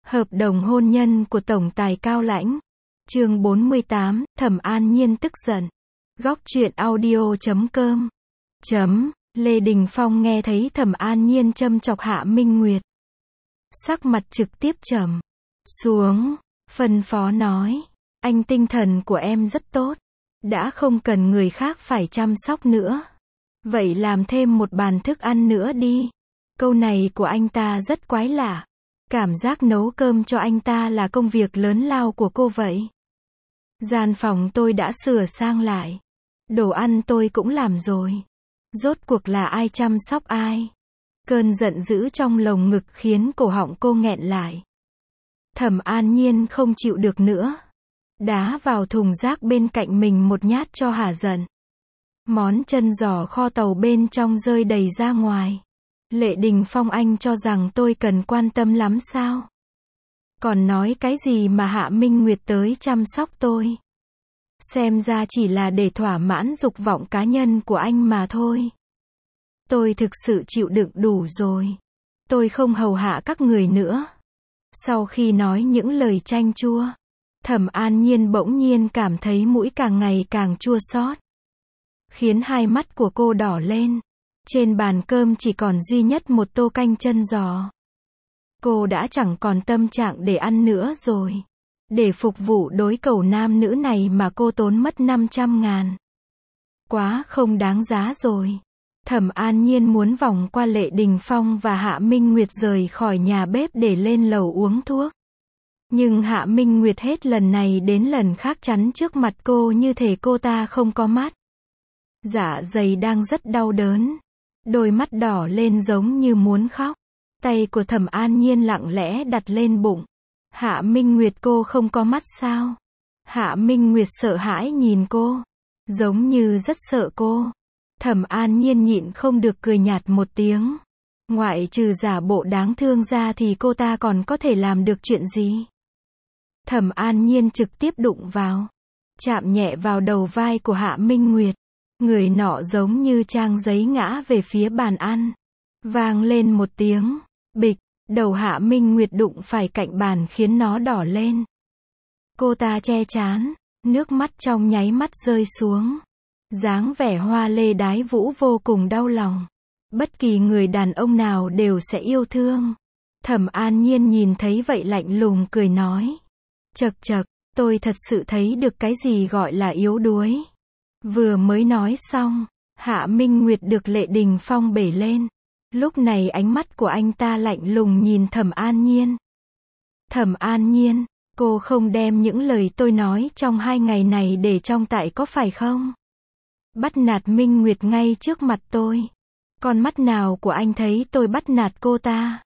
Hợp đồng hôn nhân của tổng tài Cao Lãnh. Chương 48, Thẩm An Nhiên tức giận. Góc truyện audio.com. Lê Đình Phong nghe thấy Thẩm An Nhiên châm chọc Hạ Minh Nguyệt. Sắc mặt trực tiếp trầm xuống, phân phó nói, anh tinh thần của em rất tốt, đã không cần người khác phải chăm sóc nữa. Vậy làm thêm một bàn thức ăn nữa đi. Câu này của anh ta rất quái lạ. Cảm giác nấu cơm cho anh ta là công việc lớn lao của cô vậy. Gian phòng tôi đã sửa sang lại. Đồ ăn tôi cũng làm rồi. Rốt cuộc là ai chăm sóc ai? Cơn giận dữ trong lồng ngực khiến cổ họng cô nghẹn lại. Thẩm An Nhiên không chịu được nữa. Đá vào thùng rác bên cạnh mình một nhát cho hả giận. Món chân giò kho tàu bên trong rơi đầy ra ngoài. Lệ Đình Phong, anh cho rằng tôi cần quan tâm lắm sao? Còn nói cái gì mà Hạ Minh Nguyệt tới chăm sóc tôi? Xem ra chỉ là để thỏa mãn dục vọng cá nhân của anh mà thôi. Tôi thực sự chịu đựng đủ rồi. Tôi không hầu hạ các người nữa. Sau khi nói những lời chanh chua, Thẩm An Nhiên bỗng nhiên cảm thấy mũi càng ngày càng chua xót, khiến hai mắt của cô đỏ lên. Trên bàn cơm chỉ còn duy nhất một tô canh chân giò. Cô đã chẳng còn tâm trạng để ăn nữa rồi. Để phục vụ đối cầu nam nữ này mà cô tốn mất 500.000. Quá không đáng giá rồi. Thẩm An Nhiên muốn vòng qua Lệ Đình Phong và Hạ Minh Nguyệt rời khỏi nhà bếp để lên lầu uống thuốc. Nhưng Hạ Minh Nguyệt hết lần này đến lần khác chắn trước mặt cô như thể cô ta không có mắt. Dạ dày đang rất đau đớn. Đôi mắt đỏ lên giống như muốn khóc. Tay của Thẩm An Nhiên lặng lẽ đặt lên bụng. Hạ Minh Nguyệt, cô không có mắt sao? Hạ Minh Nguyệt sợ hãi nhìn cô. Giống như rất sợ cô. Thẩm An Nhiên nhịn không được cười nhạt một tiếng. Ngoại trừ giả bộ đáng thương ra thì cô ta còn có thể làm được chuyện gì? Thẩm An Nhiên trực tiếp đụng vào. Chạm nhẹ vào đầu vai của Hạ Minh Nguyệt. Người nọ giống như trang giấy ngã về phía bàn ăn. Vang lên một tiếng. Bịch. Đầu Hạ Minh Nguyệt đụng phải cạnh bàn khiến nó đỏ lên. Cô ta che trán. Nước mắt trong nháy mắt rơi xuống. Dáng vẻ hoa lê đái vũ vô cùng đau lòng. Bất kỳ người đàn ông nào đều sẽ yêu thương. Thẩm An Nhiên nhìn thấy vậy lạnh lùng cười nói. Chậc chậc, tôi thật sự thấy được cái gì gọi là yếu đuối. Vừa mới nói xong, Hạ Minh Nguyệt được Lệ Đình Phong bể lên. Lúc này ánh mắt của anh ta lạnh lùng nhìn Thẩm An Nhiên. Thẩm An Nhiên, cô không đem những lời tôi nói trong 2 ngày này để trong tai có phải không? Bắt nạt Minh Nguyệt ngay trước mặt tôi. Con mắt nào của anh thấy tôi bắt nạt cô ta?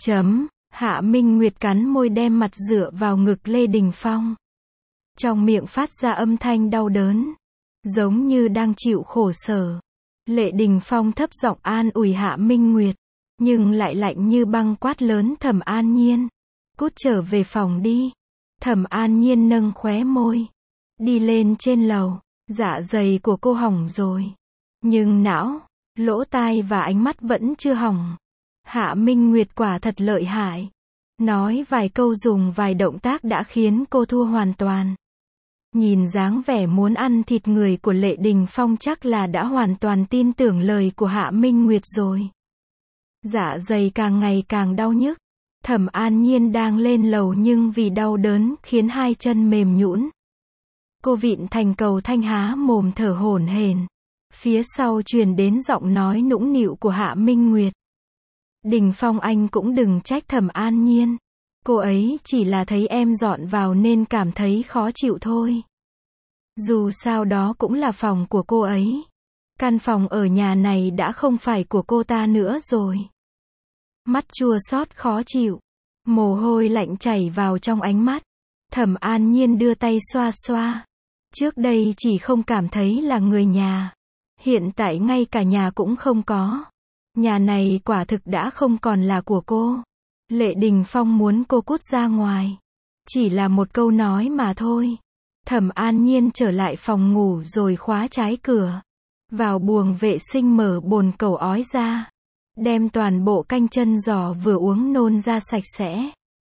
Hạ Minh Nguyệt cắn môi đem mặt dựa vào ngực Lê Đình Phong. Trong miệng phát ra âm thanh đau đớn. Giống như đang chịu khổ sở. Lệ Đình Phong thấp giọng an ủi Hạ Minh Nguyệt. Nhưng lại lạnh như băng quát lớn Thẩm An Nhiên. Cút trở về phòng đi. Thẩm An Nhiên nâng khóe môi. Đi lên trên lầu. Dạ dày của cô hỏng rồi. Nhưng não, lỗ tai và ánh mắt vẫn chưa hỏng. Hạ Minh Nguyệt quả thật lợi hại. Nói vài câu dùng vài động tác đã khiến cô thua hoàn toàn. Nhìn dáng vẻ muốn ăn thịt người của Lệ Đình Phong chắc là đã hoàn toàn tin tưởng lời của Hạ Minh Nguyệt rồi. Dạ dày càng ngày càng đau nhức. Thẩm An Nhiên đang lên lầu nhưng vì đau đớn khiến hai chân mềm nhũn. Cô vịn thành cầu thanh há mồm thở hổn hển. Phía sau truyền đến giọng nói nũng nịu của Hạ Minh Nguyệt. Đình Phong, anh cũng đừng trách Thẩm An Nhiên. Cô ấy chỉ là thấy em dọn vào nên cảm thấy khó chịu thôi. Dù sao đó cũng là phòng của cô ấy. Căn phòng ở nhà này đã không phải của cô ta nữa rồi. Mắt chua xót khó chịu. Mồ hôi lạnh chảy vào trong ánh mắt. Thẩm An Nhiên đưa tay xoa xoa. Trước đây chỉ không cảm thấy là người nhà. Hiện tại ngay cả nhà cũng không có. Nhà này quả thực đã không còn là của cô. Lệ Đình Phong muốn cô cút ra ngoài. Chỉ là một câu nói mà thôi. Thẩm An Nhiên trở lại phòng ngủ rồi khóa trái cửa. Vào buồng vệ sinh mở bồn cầu ói ra. Đem toàn bộ canh chân giò vừa uống nôn ra sạch sẽ.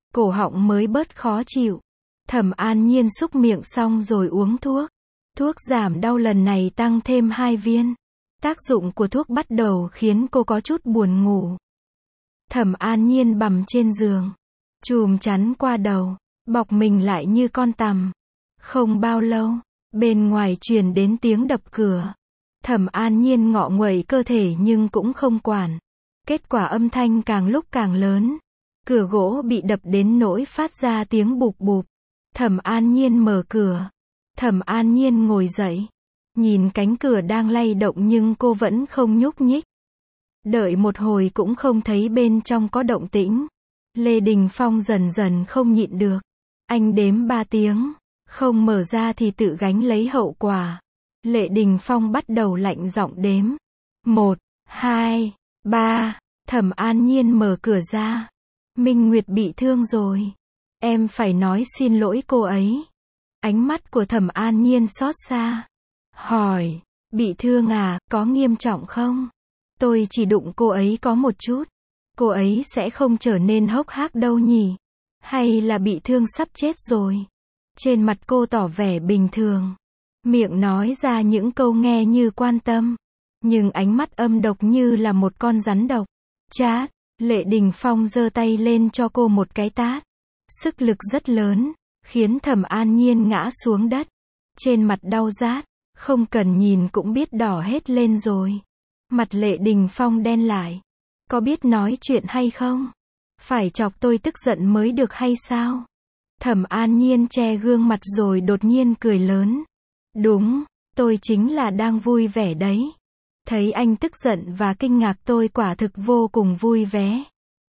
cổ họng mới bớt khó chịu. Thẩm An Nhiên súc miệng xong rồi uống thuốc. Thuốc giảm đau lần này tăng thêm 2 viên. Tác dụng của thuốc bắt đầu khiến cô có chút buồn ngủ. Thẩm An Nhiên bằm trên giường, chùm chắn qua đầu, bọc mình lại như con tằm. Không bao lâu, bên ngoài truyền đến tiếng đập cửa. Thẩm An Nhiên ngọ nguậy cơ thể nhưng cũng không quản. Kết quả âm thanh càng lúc càng lớn. Cửa gỗ bị đập đến nỗi phát ra tiếng bụp bụp. Thẩm An Nhiên mở cửa. Thẩm An Nhiên ngồi dậy. Nhìn cánh cửa đang lay động nhưng cô vẫn không nhúc nhích. Đợi một hồi cũng không thấy bên trong có động tĩnh. Lê Đình Phong dần dần không nhịn được. Anh đếm 3 tiếng. Không mở ra thì tự gánh lấy hậu quả. Lê Đình Phong bắt đầu lạnh giọng đếm. 1, 2, 3. Thẩm An Nhiên mở cửa ra. Minh Nguyệt bị thương rồi. Em phải nói xin lỗi cô ấy. Ánh mắt của Thẩm An Nhiên xót xa. Hỏi, bị thương à, có nghiêm trọng không? Tôi chỉ đụng cô ấy có một chút. Cô ấy sẽ không trở nên hốc hác đâu nhỉ? Hay là bị thương sắp chết rồi? Trên mặt cô tỏ vẻ bình thường. Miệng nói ra những câu nghe như quan tâm. Nhưng ánh mắt âm độc như là một con rắn độc. Chát, Lê Đình Phong giơ tay lên cho cô một cái tát. Sức lực rất lớn, khiến Thẩm An Nhiên ngã xuống đất. Trên mặt đau rát, không cần nhìn cũng biết đỏ hết lên rồi. Mặt Lê Đình Phong đen lại. Có biết nói chuyện hay không? Phải chọc tôi tức giận mới được hay sao? Thẩm An Nhiên che gương mặt rồi đột nhiên cười lớn. Đúng, tôi chính là đang vui vẻ đấy. Thấy anh tức giận và kinh ngạc tôi quả thực vô cùng vui vẻ.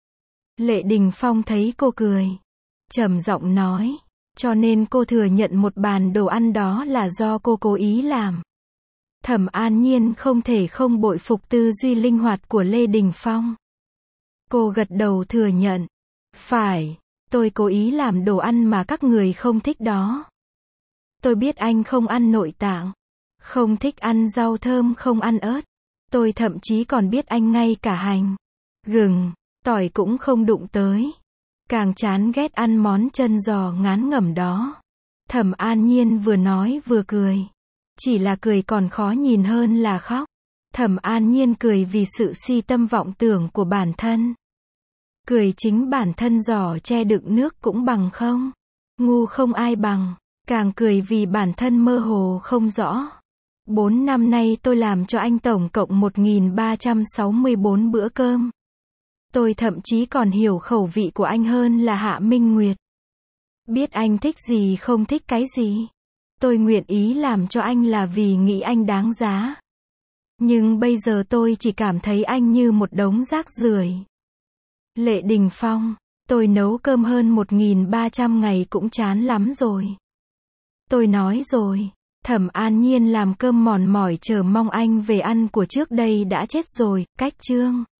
Lê Đình Phong thấy cô cười. Trầm giọng nói. Cho nên cô thừa nhận một bàn đồ ăn đó là do cô cố ý làm. Thẩm An Nhiên không thể không bội phục tư duy linh hoạt của Lê Đình Phong. Cô gật đầu thừa nhận. Phải, tôi cố ý làm đồ ăn mà các người không thích đó. Tôi biết anh không ăn nội tạng, không thích ăn rau thơm, không ăn ớt. Tôi thậm chí còn biết anh ngay cả hành, gừng, tỏi cũng không đụng tới. Càng chán ghét ăn món chân giò ngán ngẩm đó. Thẩm An Nhiên vừa nói vừa cười. Chỉ là cười còn khó nhìn hơn là khóc. Thẩm An Nhiên cười vì sự si tâm vọng tưởng của bản thân. Cười chính bản thân giỏ che đựng nước cũng bằng không. Ngu không ai bằng. Càng cười vì bản thân mơ hồ không rõ. 4 năm nay tôi làm cho anh tổng cộng 1364 bữa cơm. Tôi thậm chí còn hiểu khẩu vị của anh hơn là Hạ Minh Nguyệt. Biết anh thích gì không thích cái gì. Tôi nguyện ý làm cho anh là vì nghĩ anh đáng giá. Nhưng bây giờ tôi chỉ cảm thấy anh như một đống rác rưởi. Lê Đình Phong, tôi nấu cơm hơn 1300 ngày cũng chán lắm rồi. Tôi nói rồi, Thẩm An Nhiên làm cơm mòn mỏi chờ mong anh về ăn của trước đây đã chết rồi, cách chương.